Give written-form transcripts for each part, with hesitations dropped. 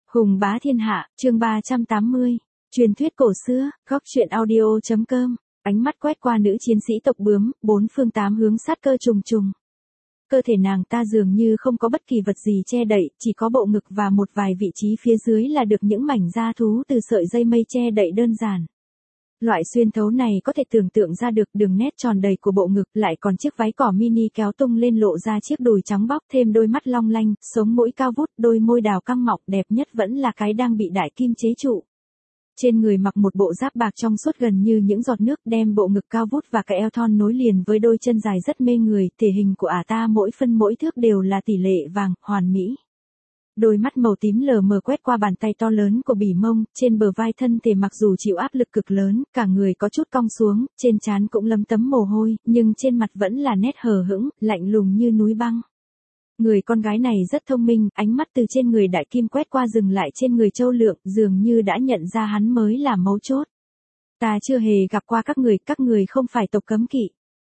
Hùng bá thiên hạ, chương 380. Truyền thuyết cổ xưa, góc truyện audio.com. Ánh mắt quét qua nữ chiến sĩ tộc bướm, bốn phương tám hướng sát cơ trùng trùng. Cơ thể nàng ta dường như không có bất kỳ vật gì che đậy, chỉ có bộ ngực và một vài vị trí phía dưới là được những mảnh da thú từ sợi dây mây che đậy đơn giản. Loại xuyên thấu này có thể tưởng tượng ra được đường nét tròn đầy của bộ ngực, lại còn chiếc váy cỏ mini kéo tung lên lộ ra chiếc đùi trắng bóc, thêm đôi mắt long lanh, sống mũi cao vút, đôi môi đào căng mọng, đẹp nhất vẫn là cái đang bị đại kim chế trụ. Trên người mặc một bộ giáp bạc trong suốt gần như những giọt nước, đem bộ ngực cao vút và cái eo thon nối liền với đôi chân dài rất mê người, thể hình của ả ta mỗi phân mỗi thước đều là tỷ lệ vàng, hoàn mỹ. Đôi mắt màu tím lờ mờ quét qua bàn tay to lớn của bỉ mông, trên bờ vai thân thể mặc dù chịu áp lực cực lớn, cả người có chút cong xuống, trên trán cũng lấm tấm mồ hôi, nhưng trên mặt vẫn là nét hờ hững, lạnh lùng như núi băng. Người con gái này rất thông minh, ánh mắt từ trên người đại kim quét qua dừng lại trên người Châu Lượng, dường như đã nhận ra hắn mới là mấu chốt. Ta chưa hề gặp qua các người không phải tộc cấm kỵ.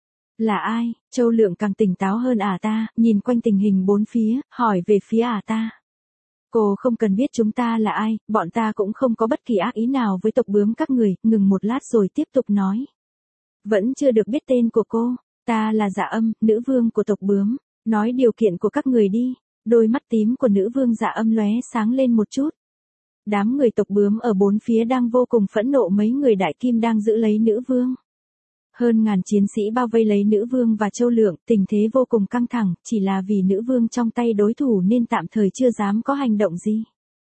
Là ai? Châu Lượng càng tỉnh táo hơn ả ta, nhìn quanh tình hình bốn phía, hỏi về phía ả ta. Cô không cần biết chúng ta là ai, bọn ta cũng không có bất kỳ ác ý nào với tộc bướm các người, ngừng một lát rồi tiếp tục nói. Vẫn chưa được biết tên của cô, ta là Dạ Âm, nữ vương của tộc bướm, nói điều kiện của các người đi. Đôi mắt tím của nữ vương Dạ Âm lóe sáng lên một chút. Đám người tộc bướm ở bốn phía đang vô cùng phẫn nộ, mấy người đại kim đang giữ lấy nữ vương. Hơn ngàn chiến sĩ bao vây lấy nữ vương và Châu Lượng, tình thế vô cùng căng thẳng, chỉ là vì nữ vương trong tay đối thủ nên tạm thời chưa dám có hành động gì.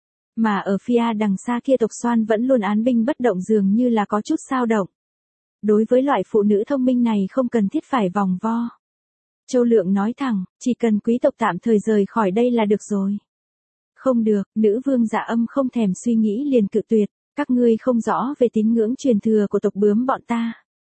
Mà ở phía đằng xa kia tộc Xoan vẫn luôn án binh bất động, dường như là có chút xao động. Đối với loại phụ nữ thông minh này không cần thiết phải vòng vo. Châu Lượng nói thẳng, chỉ cần quý tộc tạm thời rời khỏi đây là được rồi. Không được, nữ vương Dạ Âm không thèm suy nghĩ liền cự tuyệt, các ngươi không rõ về tín ngưỡng truyền thừa của tộc bướm bọn ta.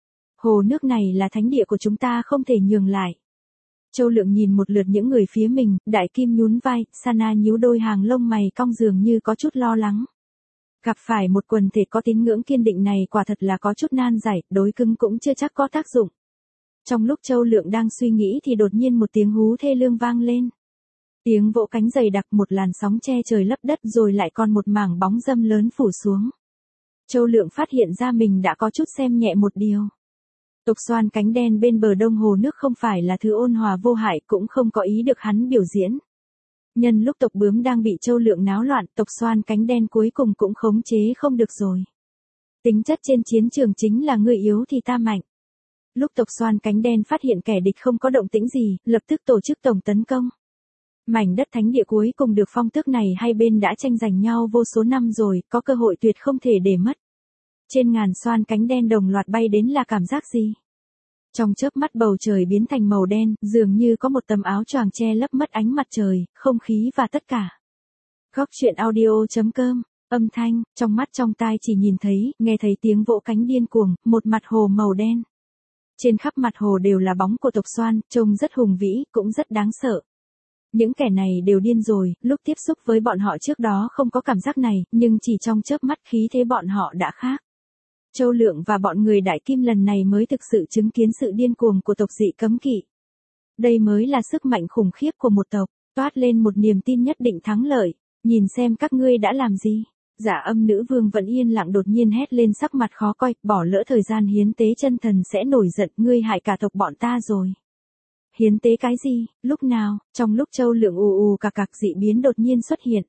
Hồ nước này là thánh địa của chúng ta, không thể nhường lại. Châu Lượng nhìn một lượt những người phía mình, đại kim nhún vai, Sana nhíu đôi hàng lông mày cong dường như có chút lo lắng. Gặp phải một quần thể có tín ngưỡng kiên định này quả thật là có chút nan giải, đối cứng cũng chưa chắc có tác dụng. Trong lúc Châu Lượng đang suy nghĩ thì đột nhiên một tiếng hú thê lương vang lên. Tiếng vỗ cánh dày đặc, một làn sóng che trời lấp đất, rồi lại còn một mảng bóng râm lớn phủ xuống. Châu Lượng phát hiện ra mình đã có chút xem nhẹ một điều. Tộc Xoan cánh đen bên bờ đông hồ nước không phải là thứ ôn hòa vô hại, cũng không có ý được hắn biểu diễn. Nhân lúc tộc bướm đang bị Châu Lượng náo loạn, tộc Xoan cánh đen cuối cùng cũng khống chế không được rồi. Tính chất trên chiến trường chính là người yếu thì ta mạnh. Lúc tộc Xoan cánh đen phát hiện kẻ địch không có động tĩnh gì, lập tức tổ chức tổng tấn công. Mảnh đất thánh địa cuối cùng được phong tước này hai bên đã tranh giành nhau vô số năm rồi, có cơ hội tuyệt không thể để mất. Trên ngàn xoan cánh đen đồng loạt bay đến là cảm giác gì? Trong chớp mắt bầu trời biến thành màu đen, dường như có một tấm áo choàng che lấp mất ánh mặt trời, không khí và tất cả. Góc truyện audio.com. Âm thanh, trong mắt trong tai chỉ nhìn thấy, nghe thấy tiếng vỗ cánh điên cuồng, một mặt hồ màu đen. Trên khắp mặt hồ đều là bóng của tộc Xoan, trông rất hùng vĩ, cũng rất đáng sợ. Những kẻ này đều điên rồi, lúc tiếp xúc với bọn họ trước đó không có cảm giác này, nhưng chỉ trong chớp mắt khí thế bọn họ đã khác. Châu Lượng và bọn người đại kim lần này mới thực sự chứng kiến sự điên cuồng của tộc dị cấm kỵ. Đây mới là sức mạnh khủng khiếp của một tộc, toát lên một niềm tin nhất định thắng lợi. Nhìn xem các ngươi đã làm gì. Dạ Âm nữ vương vẫn yên lặng, đột nhiên hét lên, sắc mặt khó coi, bỏ lỡ thời gian hiến tế chân thần sẽ nổi giận, ngươi hại cả tộc bọn ta rồi. Hiến tế cái gì? Lúc nào? Trong lúc Châu Lượng ù cạc dị biến đột nhiên xuất hiện.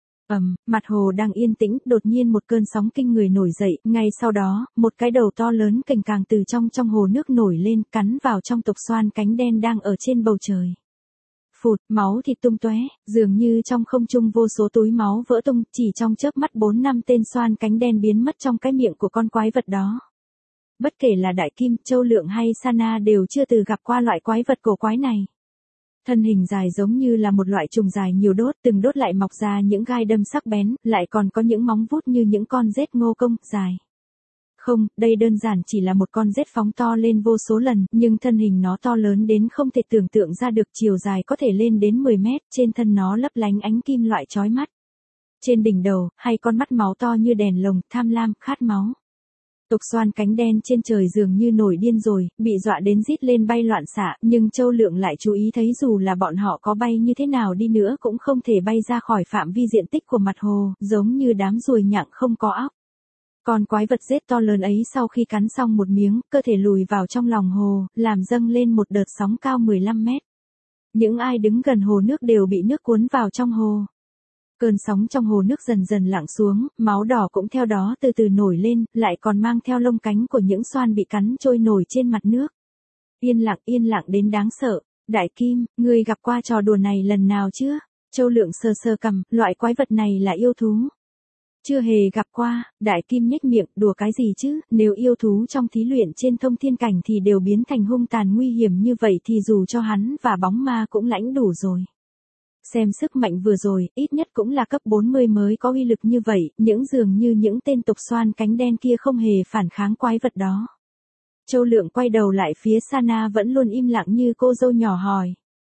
Mặt hồ đang yên tĩnh, đột nhiên một cơn sóng kinh người nổi dậy, ngay sau đó, một cái đầu to lớn cành càng từ trong hồ nước nổi lên, cắn vào trong tộc Xoan cánh đen đang ở trên bầu trời. Phụt, máu thịt tung tóe, dường như trong không trung vô số túi máu vỡ tung, chỉ trong chớp mắt 4-5 tên xoan cánh đen biến mất trong cái miệng của con quái vật đó. Bất kể là Đại Kim, Châu Lượng hay Sana đều chưa từng gặp qua loại quái vật cổ quái này. Thân hình dài giống như là một loại trùng dài nhiều đốt, từng đốt lại mọc ra những gai đâm sắc bén, lại còn có những móng vuốt như những con rết ngô công, dài. Không, đây đơn giản chỉ là một con rết phóng to lên vô số lần, nhưng thân hình nó to lớn đến không thể tưởng tượng ra được, chiều dài có thể lên đến 10 mét, trên thân nó lấp lánh ánh kim loại chói mắt. Trên đỉnh đầu, hai con mắt máu to như đèn lồng, tham lam, khát máu. Tộc xoan cánh đen trên trời dường như nổi điên rồi, bị dọa đến rít lên bay loạn xạ, nhưng Châu Lượng lại chú ý thấy dù là bọn họ có bay như thế nào đi nữa cũng không thể bay ra khỏi phạm vi diện tích của mặt hồ, giống như đám ruồi nhặng không có óc. Con quái vật rết to lớn ấy sau khi cắn xong một miếng, cơ thể lùi vào trong lòng hồ, làm dâng lên một đợt sóng cao 15 mét. Những ai đứng gần hồ nước đều bị nước cuốn vào trong hồ. Cơn sóng trong hồ nước dần dần lặng xuống, máu đỏ cũng theo đó từ từ nổi lên, lại còn mang theo lông cánh của những xoan bị cắn trôi nổi trên mặt nước. Yên lặng đến đáng sợ. Đại Kim, ngươi gặp qua trò đùa này lần nào chưa? Châu Lượng sờ sờ cằm, loại quái vật này là yêu thú. Chưa hề gặp qua. Đại Kim nhếch miệng, đùa cái gì chứ, nếu yêu thú trong thí luyện trên thông thiên cảnh thì đều biến thành hung tàn nguy hiểm như vậy thì dù cho hắn và bóng ma cũng lãnh đủ rồi. Xem sức mạnh vừa rồi, ít nhất cũng là cấp 40 mới có uy lực như vậy, dường như những tên tộc xoan cánh đen kia không hề phản kháng quái vật đó. Châu Lượng quay đầu lại phía Sana vẫn luôn im lặng như cô dâu nhỏ hỏi.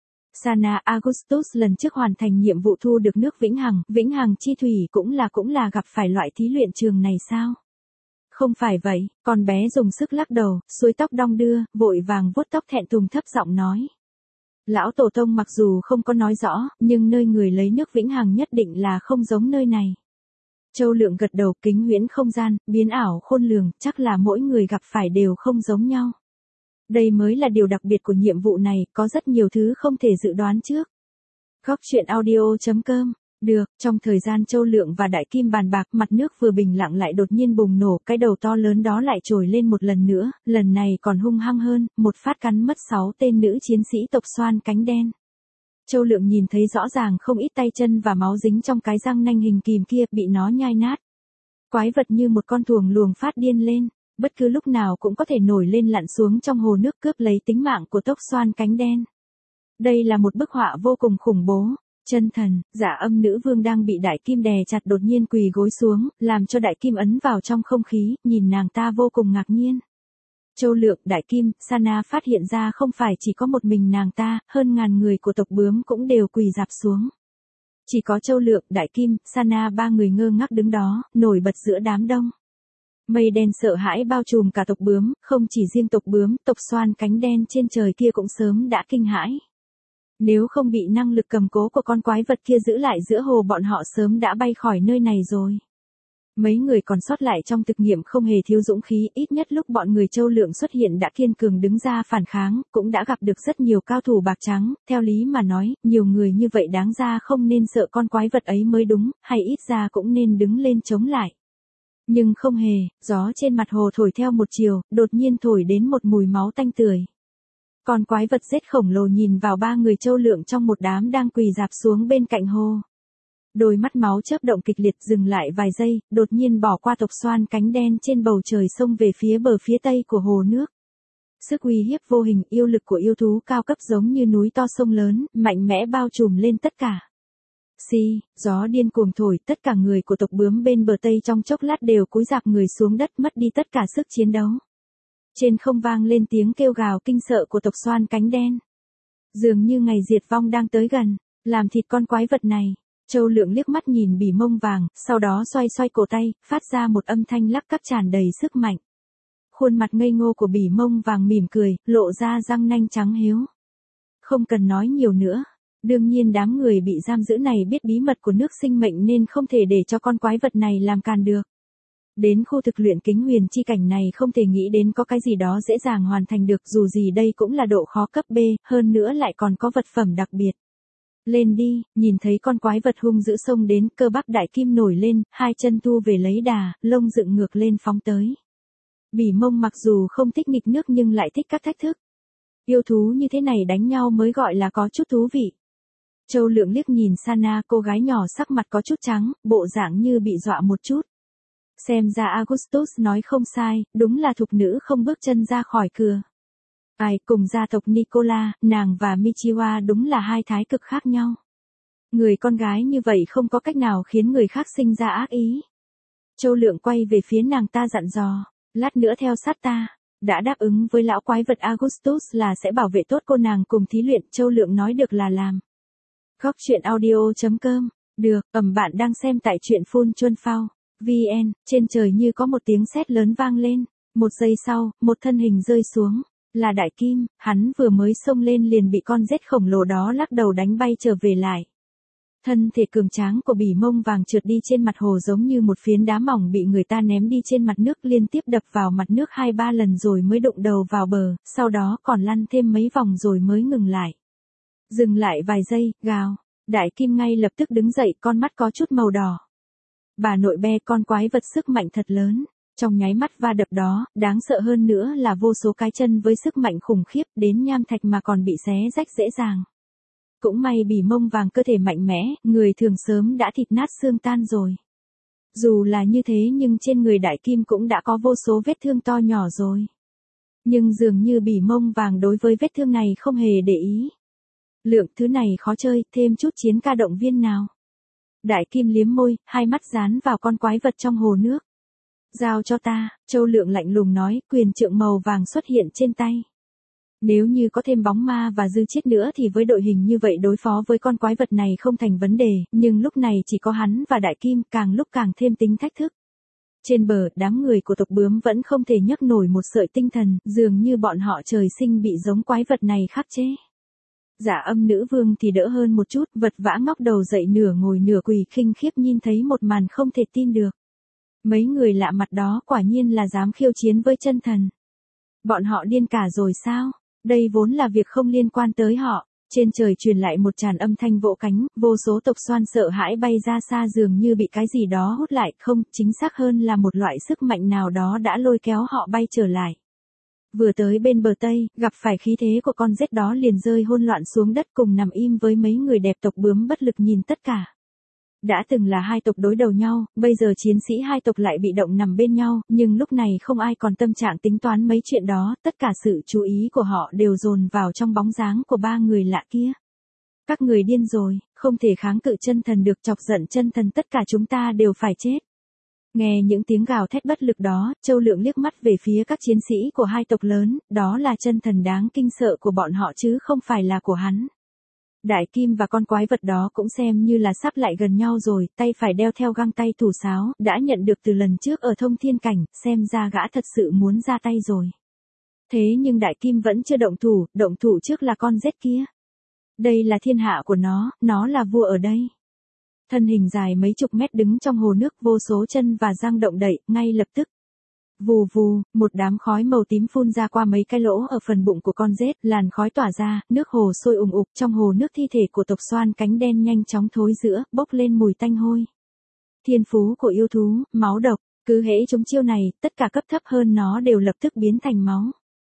Sana Augustus lần trước hoàn thành nhiệm vụ thu được nước Vĩnh Hằng chi thủy cũng là gặp phải loại thí luyện trường này sao? Không phải vậy, con bé dùng sức lắc đầu, xuôi tóc đong đưa, vội vàng vuốt tóc thẹn thùng thấp giọng nói. Lão tổ tông mặc dù không có nói rõ, nhưng nơi người lấy nước Vĩnh Hằng nhất định là không giống nơi này. Châu Lượng gật đầu, kính huyễn không gian, biến ảo khôn lường, chắc là mỗi người gặp phải đều không giống nhau. Đây mới là điều đặc biệt của nhiệm vụ này, có rất nhiều thứ không thể dự đoán trước. Góc truyện audio.com. Được, trong thời gian Châu Lượng và Đại Kim bàn bạc, mặt nước vừa bình lặng lại đột nhiên bùng nổ, cái đầu to lớn đó lại trồi lên một lần nữa, lần này còn hung hăng hơn, một phát cắn mất 6 tên nữ chiến sĩ tộc xoan cánh đen. Châu Lượng nhìn thấy rõ ràng không ít tay chân và máu dính trong cái răng nanh hình kìm kia, bị nó nhai nát. Quái vật như một con thuồng luồng phát điên lên, bất cứ lúc nào cũng có thể nổi lên lặn xuống trong hồ nước cướp lấy tính mạng của tộc xoan cánh đen. Đây là một bức họa vô cùng khủng bố. Chân thần, Giả Âm nữ vương đang bị Đại Kim đè chặt đột nhiên quỳ gối xuống, làm cho Đại Kim ấn vào trong không khí, nhìn nàng ta vô cùng ngạc nhiên. Châu Lượng, Đại Kim, Sana phát hiện ra không phải chỉ có một mình nàng ta, hơn ngàn người của tộc bướm cũng đều quỳ rạp xuống. Chỉ có Châu Lượng, Đại Kim, Sana ba người ngơ ngác đứng đó, nổi bật giữa đám đông. Mây đen sợ hãi bao trùm cả tộc bướm, không chỉ riêng tộc bướm, tộc xoan cánh đen trên trời kia cũng sớm đã kinh hãi. Nếu không bị năng lực cầm cố của con quái vật kia giữ lại giữa hồ, bọn họ sớm đã bay khỏi nơi này rồi. Mấy người còn sót lại trong thực nghiệm không hề thiếu dũng khí, ít nhất lúc bọn người Châu Lượng xuất hiện đã kiên cường đứng ra phản kháng, cũng đã gặp được rất nhiều cao thủ bạc trắng, theo lý mà nói, nhiều người như vậy đáng ra không nên sợ con quái vật ấy mới đúng, hay ít ra cũng nên đứng lên chống lại. Nhưng không hề, gió trên mặt hồ thổi theo một chiều, đột nhiên thổi đến một mùi máu tanh tưởi. Con quái vật rết khổng lồ nhìn vào ba người Châu Lượng trong một đám đang quỳ rạp xuống bên cạnh hồ. Đôi mắt máu chớp động kịch liệt, dừng lại vài giây, đột nhiên bỏ qua tộc xoan cánh đen trên bầu trời xông về phía bờ phía tây của hồ nước. Sức uy hiếp vô hình, yêu lực của yêu thú cao cấp giống như núi to sông lớn, mạnh mẽ bao trùm lên tất cả. Gió điên cuồng thổi, tất cả người của tộc bướm bên bờ tây trong chốc lát đều cúi rạp người xuống đất, mất đi tất cả sức chiến đấu. Trên không vang lên tiếng kêu gào kinh sợ của tộc xoan cánh đen. Dường như ngày diệt vong đang tới gần, làm thịt con quái vật này. Châu Lượng liếc mắt nhìn bỉ mông vàng, sau đó xoay xoay cổ tay, phát ra một âm thanh lắc cắc tràn đầy sức mạnh. Khuôn mặt ngây ngô của bỉ mông vàng mỉm cười, lộ ra răng nanh trắng hiếu. Không cần nói nhiều nữa. Đương nhiên đám người bị giam giữ này biết bí mật của nước sinh mệnh nên không thể để cho con quái vật này làm càn được. Đến khu thực luyện kính huyền chi cảnh này không thể nghĩ đến có cái gì đó dễ dàng hoàn thành được, dù gì đây cũng là độ khó cấp B, hơn nữa lại còn có vật phẩm đặc biệt. Lên đi, nhìn thấy con quái vật hung dữ xông đến, cơ bắp Đại Kim nổi lên, hai chân thu về lấy đà, lông dựng ngược lên phóng tới. Bỉ mông mặc dù không thích nghịch nước nhưng lại thích các thách thức. Yêu thú như thế này đánh nhau mới gọi là có chút thú vị. Châu Lượng liếc nhìn Sana, cô gái nhỏ sắc mặt có chút trắng, bộ dạng như bị dọa một chút. Xem ra Augustus nói không sai, đúng là thục nữ không bước chân ra khỏi cửa. Ai, cùng gia tộc Nicola, nàng và Michiwa đúng là hai thái cực khác nhau. Người con gái như vậy không có cách nào khiến người khác sinh ra ác ý. Châu Lượng quay về phía nàng ta dặn dò, lát nữa theo sát ta. Đã đáp ứng với lão quái vật Augustus là sẽ bảo vệ tốt cô nàng cùng thí luyện, Châu Lượng nói được là làm. Góc truyện audio.com. Được, bạn đang xem tại truyện Phun Chuân Phao. VN, trên trời như có một tiếng sét lớn vang lên. Một giây sau, một thân hình rơi xuống. Là Đại Kim, hắn vừa mới xông lên liền bị con rết khổng lồ đó lắc đầu đánh bay trở về lại. Thân thể cường tráng của Bỉ Mông Vàng trượt đi trên mặt hồ giống như một phiến đá mỏng bị người ta ném đi trên mặt nước, liên tiếp đập vào mặt nước 2-3 lần rồi mới đụng đầu vào bờ, sau đó còn lăn thêm mấy vòng rồi mới ngừng lại. Dừng lại vài giây, gào. Đại Kim ngay lập tức đứng dậy, con mắt có chút màu đỏ. Bà nội be, con quái vật sức mạnh thật lớn. Trong nháy mắt va đập đó, đáng sợ hơn nữa là vô số cái chân với sức mạnh khủng khiếp đến nham thạch mà còn bị xé rách dễ dàng. Cũng may Bỉ Mông Vàng cơ thể mạnh mẽ, người thường sớm đã thịt nát xương tan rồi. Dù là như thế nhưng trên người Đại Kim cũng đã có vô số vết thương to nhỏ rồi. Nhưng dường như Bỉ Mông Vàng đối với vết thương này không hề để ý. Lượng thứ này khó chơi, thêm chút chiến ca động viên nào. Đại Kim liếm môi, hai mắt dán vào con quái vật trong hồ nước. Giao cho ta, Châu Lượng lạnh lùng nói, quyền trượng màu vàng xuất hiện trên tay. Nếu như có thêm bóng ma và dư chiết nữa thì với đội hình như vậy đối phó với con quái vật này không thành vấn đề, nhưng lúc này chỉ có hắn và Đại Kim càng lúc càng thêm tính thách thức. Trên bờ, đám người của tộc bướm vẫn không thể nhấc nổi một sợi tinh thần, dường như bọn họ trời sinh bị giống quái vật này khắc chế. Dạ Âm Nữ Vương thì đỡ hơn một chút, vật vã ngóc đầu dậy nửa ngồi nửa quỳ khinh khiếp nhìn thấy một màn không thể tin được. Mấy người lạ mặt đó quả nhiên là dám khiêu chiến với chân thần. Bọn họ điên cả rồi sao? Đây vốn là việc không liên quan tới họ. Trên trời truyền lại một tràn âm thanh vỗ cánh, vô số tộc xoan sợ hãi bay ra xa dường như bị cái gì đó hút lại, không, chính xác hơn là một loại sức mạnh nào đó đã lôi kéo họ bay trở lại. Vừa tới bên bờ Tây, gặp phải khí thế của con rết đó liền rơi hỗn loạn xuống đất cùng nằm im với mấy người đẹp tộc bướm bất lực nhìn tất cả. Đã từng là hai tộc đối đầu nhau, bây giờ chiến sĩ hai tộc lại bị động nằm bên nhau, nhưng lúc này không ai còn tâm trạng tính toán mấy chuyện đó, tất cả sự chú ý của họ đều dồn vào trong bóng dáng của ba người lạ kia. Các người điên rồi, không thể kháng cự chân thần được, chọc giận chân thần tất cả chúng ta đều phải chết. Nghe những tiếng gào thét bất lực đó, Châu Lượng liếc mắt về phía các chiến sĩ của hai tộc lớn, đó là chân thần đáng kinh sợ của bọn họ chứ không phải là của hắn. Đại Kim và con quái vật đó cũng xem như là sắp lại gần nhau rồi, tay phải đeo theo găng tay thủ sáo, đã nhận được từ lần trước ở Thông Thiên Cảnh, xem ra gã thật sự muốn ra tay rồi. Thế nhưng Đại Kim vẫn chưa động thủ trước là con rết kia. Đây là thiên hạ của nó là vua ở đây. Thân hình dài mấy chục mét đứng trong hồ nước, vô số chân và răng động đậy, ngay lập tức. Vù vù, một đám khói màu tím phun ra qua mấy cái lỗ ở phần bụng của con rết, làn khói tỏa ra, nước hồ sôi ùn ục, trong hồ nước thi thể của tộc xoan cánh đen nhanh chóng thối rữa, bốc lên mùi tanh hôi. Thiên phú của yêu thú, máu độc, cứ hễ chúng chiêu này, tất cả cấp thấp hơn nó đều lập tức biến thành máu.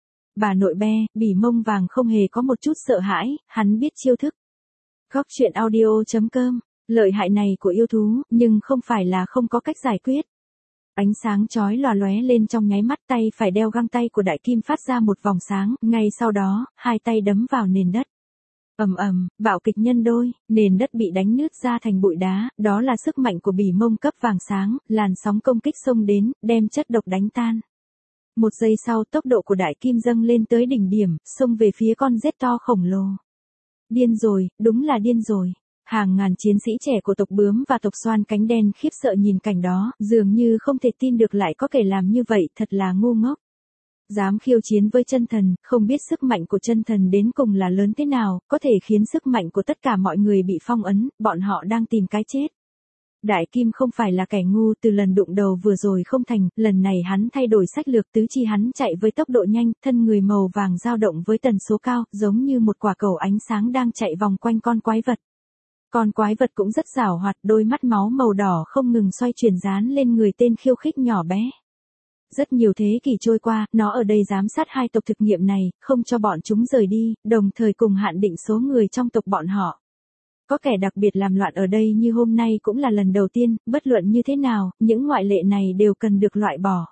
Bà nội be, Bỉ Mông Vàng không hề có một chút sợ hãi, hắn biết chiêu thức. Góc truyện audio.com, lợi hại này của yêu thú, nhưng không phải là không có cách giải quyết. Ánh sáng chói lòa lóe lên trong nháy mắt, tay phải đeo găng tay của Đại Kim phát ra một vòng sáng, ngay sau đó, hai tay đấm vào nền đất. Ầm ầm, bạo kịch nhân đôi, nền đất bị đánh nứt ra thành bụi đá, đó là sức mạnh của Bỉ Mông cấp vàng sáng, làn sóng công kích xông đến, đem chất độc đánh tan. Một giây sau, tốc độ của Đại Kim dâng lên tới đỉnh điểm, xông về phía con rết to khổng lồ. Điên rồi, đúng là điên rồi. Hàng ngàn chiến sĩ trẻ của tộc bướm và tộc xoan cánh đen khiếp sợ nhìn cảnh đó, dường như không thể tin được lại có thể làm như vậy, thật là ngu ngốc. Dám khiêu chiến với chân thần, không biết sức mạnh của chân thần đến cùng là lớn thế nào, có thể khiến sức mạnh của tất cả mọi người bị phong ấn, bọn họ đang tìm cái chết. Đại Kim không phải là kẻ ngu, từ lần đụng đầu vừa rồi không thành, lần này hắn thay đổi sách lược, tứ chi hắn chạy với tốc độ nhanh, thân người màu vàng dao động với tần số cao, giống như một quả cầu ánh sáng đang chạy vòng quanh con quái vật. Con quái vật cũng rất giảo hoạt, đôi mắt máu màu đỏ không ngừng xoay chuyển dán lên người tên khiêu khích nhỏ bé. Rất nhiều thế kỷ trôi qua, nó ở đây giám sát hai tộc thực nghiệm này, không cho bọn chúng rời đi, đồng thời cùng hạn định số người trong tộc bọn họ. Có kẻ đặc biệt làm loạn ở đây như hôm nay cũng là lần đầu tiên, bất luận như thế nào, những ngoại lệ này đều cần được loại bỏ.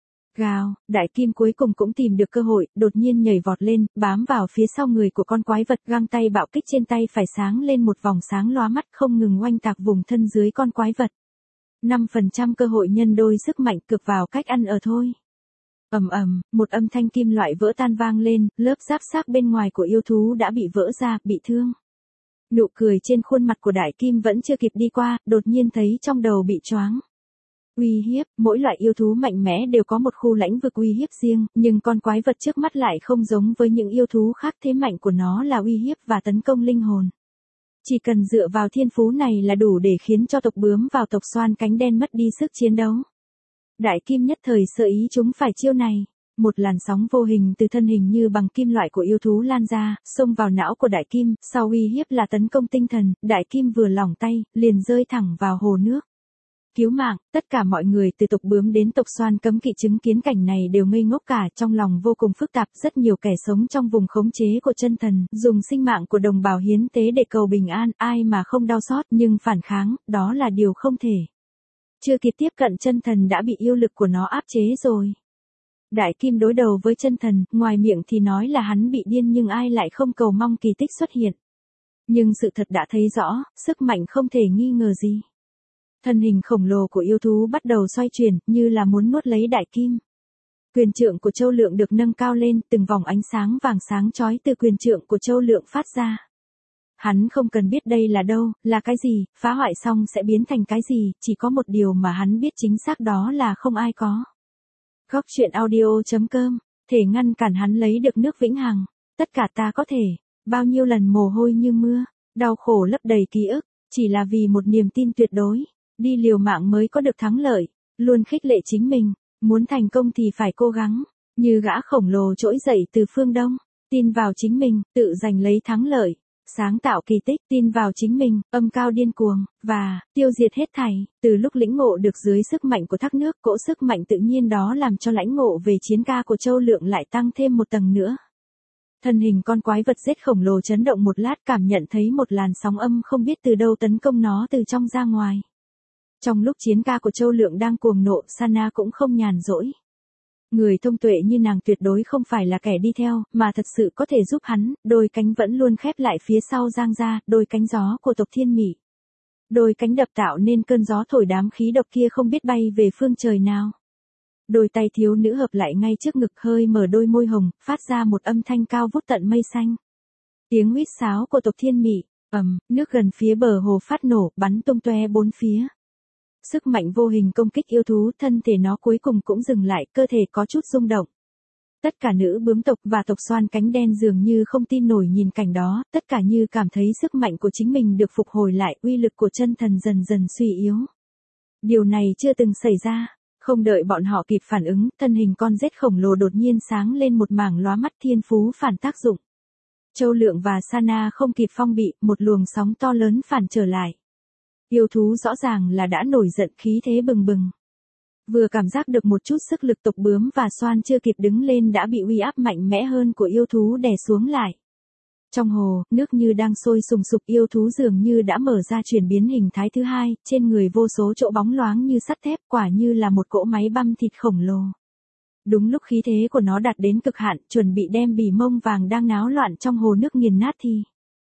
Gào, Đại Kim cuối cùng cũng tìm được cơ hội, đột nhiên nhảy vọt lên, bám vào phía sau người của con quái vật, găng tay bạo kích trên tay phải sáng lên một vòng sáng lóa mắt, không ngừng oanh tạc vùng thân dưới con quái vật. 5% cơ hội nhân đôi sức mạnh, cực vào cách ăn ở thôi. Ầm ầm, một âm thanh kim loại vỡ tan vang lên, lớp giáp xác bên ngoài của yêu thú đã bị vỡ ra, bị thương. Nụ cười trên khuôn mặt của Đại Kim vẫn chưa kịp đi qua, đột nhiên thấy trong đầu bị choáng. Uy hiếp, mỗi loại yêu thú mạnh mẽ đều có một khu lãnh vực uy hiếp riêng, nhưng con quái vật trước mắt lại không giống với những yêu thú khác, thế mạnh của nó là uy hiếp và tấn công linh hồn. Chỉ cần dựa vào thiên phú này là đủ để khiến cho tộc bướm vào tộc xoan cánh đen mất đi sức chiến đấu. Đại kim nhất thời sơ ý chúng phải chiêu này. Một làn sóng vô hình từ thân hình như bằng kim loại của yêu thú lan ra, xông vào não của đại kim, sau uy hiếp là tấn công tinh thần, đại kim vừa lỏng tay, liền rơi thẳng vào hồ nước. Cứu mạng, tất cả mọi người từ tộc bướm đến tộc xoan cấm kỵ chứng kiến cảnh này đều ngây ngốc cả, trong lòng vô cùng phức tạp, rất nhiều kẻ sống trong vùng khống chế của chân thần, dùng sinh mạng của đồng bào hiến tế để cầu bình an, ai mà không đau xót, nhưng phản kháng, đó là điều không thể. Chưa kịp tiếp cận chân thần đã bị yêu lực của nó áp chế rồi. Đại kim đối đầu với chân thần, ngoài miệng thì nói là hắn bị điên nhưng ai lại không cầu mong kỳ tích xuất hiện. Nhưng sự thật đã thấy rõ, sức mạnh không thể nghi ngờ gì. Thân hình khổng lồ của yêu thú bắt đầu xoay chuyển, như là muốn nuốt lấy đại kim. Quyền trượng của Châu Lượng được nâng cao lên, từng vòng ánh sáng vàng sáng chói từ quyền trượng của Châu Lượng phát ra. Hắn không cần biết đây là đâu, là cái gì, phá hoại xong sẽ biến thành cái gì, chỉ có một điều mà hắn biết chính xác đó là không ai có. Góc truyện audio.com, thể ngăn cản hắn lấy được nước vĩnh hằng, tất cả ta có thể, bao nhiêu lần mồ hôi như mưa, đau khổ lấp đầy ký ức, chỉ là vì một niềm tin tuyệt đối, đi liều mạng mới có được thắng lợi, luôn khích lệ chính mình, muốn thành công thì phải cố gắng, như gã khổng lồ trỗi dậy từ phương Đông, tin vào chính mình, tự giành lấy thắng lợi. Sáng tạo kỳ tích, tin vào chính mình, âm cao điên cuồng, và tiêu diệt hết thảy. Từ lúc lĩnh ngộ được dưới sức mạnh của thác nước, cỗ sức mạnh tự nhiên đó làm cho lãnh ngộ về chiến ca của Châu Lượng lại tăng thêm một tầng nữa. Thân hình con quái vật rết khổng lồ chấn động một lát, cảm nhận thấy một làn sóng âm không biết từ đâu tấn công nó từ trong ra ngoài. Trong lúc chiến ca của Châu Lượng đang cuồng nộ, Sana cũng không nhàn rỗi. Người thông tuệ như nàng tuyệt đối không phải là kẻ đi theo, mà thật sự có thể giúp hắn, đôi cánh vẫn luôn khép lại phía sau giang ra, đôi cánh gió của tộc Thiên Mị. Đôi cánh đập tạo nên cơn gió thổi đám khí độc kia không biết bay về phương trời nào. Đôi tay thiếu nữ hợp lại ngay trước ngực, hơi mở đôi môi hồng, phát ra một âm thanh cao vút tận mây xanh. Tiếng huýt sáo của tộc Thiên Mị, nước gần phía bờ hồ phát nổ, bắn tung tóe bốn phía. Sức mạnh vô hình công kích yêu thú, thân thể nó cuối cùng cũng dừng lại, cơ thể có chút rung động. Tất cả nữ bướm tộc và tộc xoan cánh đen dường như không tin nổi nhìn cảnh đó, tất cả như cảm thấy sức mạnh của chính mình được phục hồi lại, uy lực của chân thần dần dần suy yếu. Điều này chưa từng xảy ra, không đợi bọn họ kịp phản ứng, thân hình con rết khổng lồ đột nhiên sáng lên một mảng lóa mắt, thiên phú phản tác dụng. Châu Lượng và Sana không kịp phong bị, một luồng sóng to lớn phản trở lại. Yêu thú rõ ràng là đã nổi giận, khí thế bừng bừng. Vừa cảm giác được một chút sức lực, tộc bướm và xoan chưa kịp đứng lên đã bị uy áp mạnh mẽ hơn của yêu thú đè xuống lại. Trong hồ, nước như đang sôi sùng sục, yêu thú dường như đã mở ra chuyển biến hình thái thứ hai, trên người vô số chỗ bóng loáng như sắt thép, quả như là một cỗ máy băm thịt khổng lồ. Đúng lúc khí thế của nó đạt đến cực hạn, chuẩn bị đem bì mông vàng đang náo loạn trong hồ nước nghiền nát thì.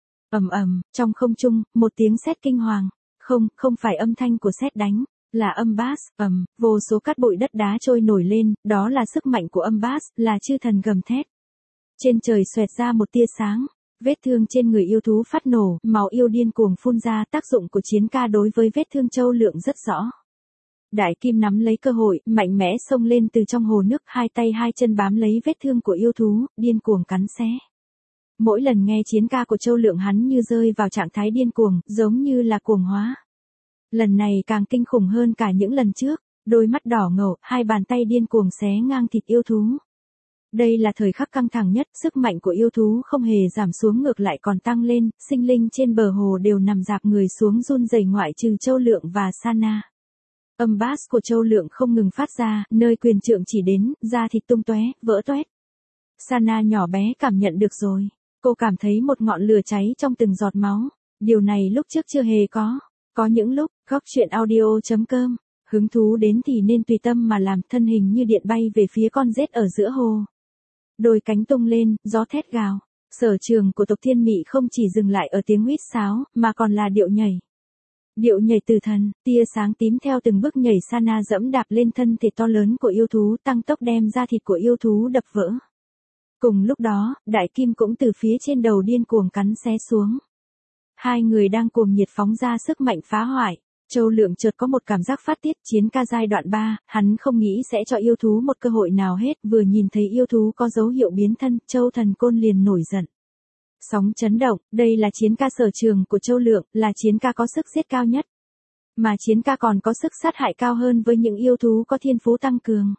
Trong không trung, một tiếng sét kinh hoàng. Không phải âm thanh của sét đánh, là âm bass, vô số cát bụi đất đá trôi nổi lên, đó là sức mạnh của âm bass, là chư thần gầm thét. Trên trời xoẹt ra một tia sáng, vết thương trên người yêu thú phát nổ, máu yêu điên cuồng phun ra, tác dụng của chiến ca đối với vết thương Châu Lượng rất rõ. Đại kim nắm lấy cơ hội, mạnh mẽ xông lên từ trong hồ nước, hai tay hai chân bám lấy vết thương của yêu thú, điên cuồng cắn xé. Mỗi lần nghe chiến ca của Châu Lượng hắn như rơi vào trạng thái điên cuồng, giống như là cuồng hóa. Lần này càng kinh khủng hơn cả những lần trước, đôi mắt đỏ ngầu, hai bàn tay điên cuồng xé ngang thịt yêu thú. Đây là thời khắc căng thẳng nhất, sức mạnh của yêu thú không hề giảm xuống, ngược lại còn tăng lên, sinh linh trên bờ hồ đều nằm rạp người xuống run rẩy, ngoại trừ Châu Lượng và Sana. Âm bass của Châu Lượng không ngừng phát ra, nơi quyền trượng chỉ đến, da thịt tung tóe, vỡ toét. Sana nhỏ bé cảm nhận được rồi. Cô cảm thấy một ngọn lửa cháy trong từng giọt máu. Điều này lúc trước chưa hề có. Có những lúc, góc truyện audio.com, hứng thú đến thì nên tùy tâm mà làm, thân hình như điện bay về phía con rết ở giữa hồ. Đôi cánh tung lên, gió thét gào. Sở trường của tộc Thiên Mị không chỉ dừng lại ở tiếng huýt sáo, mà còn là điệu nhảy. Điệu nhảy từ thần, tia sáng tím theo từng bước nhảy, Sana dẫm đạp lên thân thể to lớn của yêu thú, tăng tốc đem da thịt của yêu thú đập vỡ. Cùng lúc đó, đại kim cũng từ phía trên đầu điên cuồng cắn xé xuống. Hai người đang cuồng nhiệt phóng ra sức mạnh phá hoại. Châu Lượng chợt có một cảm giác phát tiết, chiến ca giai đoạn 3, hắn không nghĩ sẽ cho yêu thú một cơ hội nào hết, vừa nhìn thấy yêu thú có dấu hiệu biến thân, Châu Thần Côn liền nổi giận. Sóng chấn động, đây là chiến ca sở trường của Châu Lượng, là chiến ca có sức giết cao nhất. Mà chiến ca còn có sức sát hại cao hơn với những yêu thú có thiên phú tăng cường.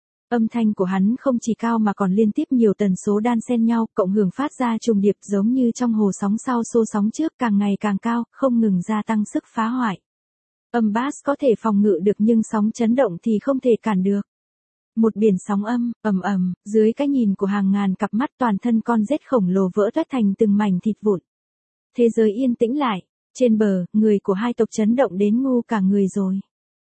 Âm thanh của hắn không chỉ cao mà còn liên tiếp nhiều tần số đan xen nhau, cộng hưởng phát ra trùng điệp giống như trong hồ sóng sau xô sóng trước, càng ngày càng cao, không ngừng gia tăng sức phá hoại. Âm bass có thể phòng ngự được nhưng sóng chấn động thì không thể cản được. Một biển sóng âm, ầm ầm, dưới cái nhìn của hàng ngàn cặp mắt, toàn thân con rết khổng lồ vỡ toét thành từng mảnh thịt vụn. Thế giới yên tĩnh lại, trên bờ, người của hai tộc chấn động đến ngu cả người rồi.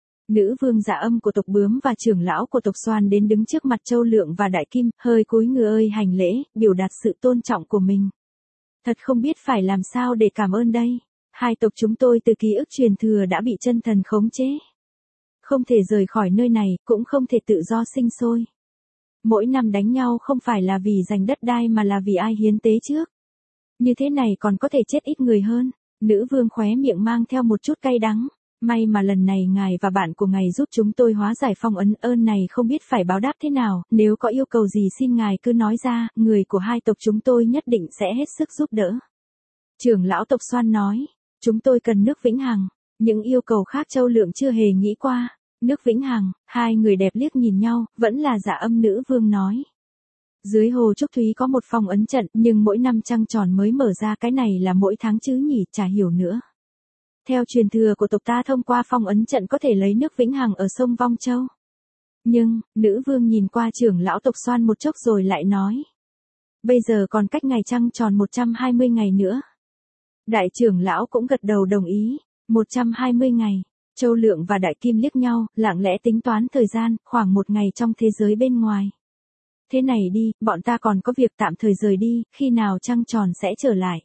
Nữ vương Dạ Âm của tộc Bướm và trưởng lão của tộc Xoan đến đứng trước mặt Châu Lượng và Đại Kim, hơi cúi người ơi hành lễ, biểu đạt sự tôn trọng của mình. Thật không biết phải làm sao để cảm ơn đây. Hai tộc chúng tôi từ ký ức truyền thừa đã bị chân thần khống chế. Không thể rời khỏi nơi này, cũng không thể tự do sinh sôi. Mỗi năm đánh nhau không phải là vì giành đất đai mà là vì ai hiến tế trước. Như thế này còn có thể chết ít người hơn. Nữ vương khóe miệng mang theo một chút cay đắng. May mà lần này ngài và bạn của ngài giúp chúng tôi hóa giải phong ấn, ơn này không biết phải báo đáp thế nào, nếu có yêu cầu gì xin ngài cứ nói ra, người của hai tộc chúng tôi nhất định sẽ hết sức giúp đỡ. Trưởng lão tộc Xoan nói, chúng tôi cần nước vĩnh hằng, những yêu cầu khác Châu Lượng chưa hề nghĩ qua. Nước vĩnh hằng, hai người đẹp liếc nhìn nhau, vẫn là Dạ Âm nữ vương nói. Dưới hồ Trúc Thúy có một phong ấn trận, nhưng mỗi năm trăng tròn mới mở ra, cái này là mỗi tháng chứ nhỉ, chả hiểu nữa. Theo truyền thừa của tộc ta, thông qua phong ấn trận có thể lấy nước vĩnh hằng ở sông Vong Châu. Nhưng, nữ vương nhìn qua trưởng lão tộc Xoan một chốc rồi lại nói. Bây giờ còn cách ngày trăng tròn 120 ngày nữa. Đại trưởng lão cũng gật đầu đồng ý. 120 ngày. Châu Lượng và Đại Kim liếc nhau, lặng lẽ tính toán thời gian, khoảng một ngày trong thế giới bên ngoài. Thế này đi, bọn ta còn có việc tạm thời rời đi, khi nào trăng tròn sẽ trở lại.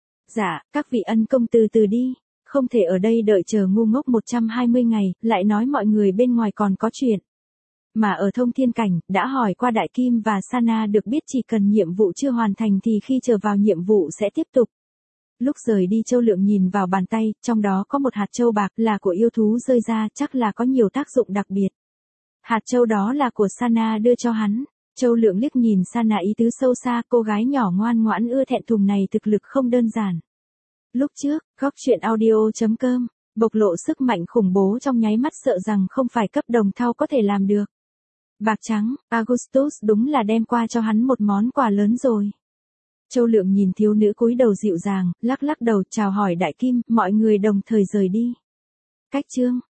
Dạ, các vị ân công từ từ đi. Không thể ở đây đợi chờ ngu ngốc 120 ngày, lại nói mọi người bên ngoài còn có chuyện. Mà ở Thông Thiên Cảnh, đã hỏi qua Đại Kim và Sana được biết chỉ cần nhiệm vụ chưa hoàn thành thì khi trở vào nhiệm vụ sẽ tiếp tục. Lúc rời đi Châu Lượng nhìn vào bàn tay, trong đó có một hạt châu bạc là của yêu thú rơi ra, chắc là có nhiều tác dụng đặc biệt. Hạt châu đó là của Sana đưa cho hắn. Châu Lượng liếc nhìn Sana ý tứ sâu xa, cô gái nhỏ ngoan ngoãn ưa thẹn thùng này thực lực không đơn giản. Lúc trước, góc chuyện audio.com, bộc lộ sức mạnh khủng bố trong nháy mắt sợ rằng không phải cấp đồng thau có thể làm được. Bạc trắng, Augustus đúng là đem qua cho hắn một món quà lớn rồi. Châu Lượng nhìn thiếu nữ cúi đầu dịu dàng, lắc lắc đầu chào hỏi Đại Kim, mọi người đồng thời rời đi. Cách chương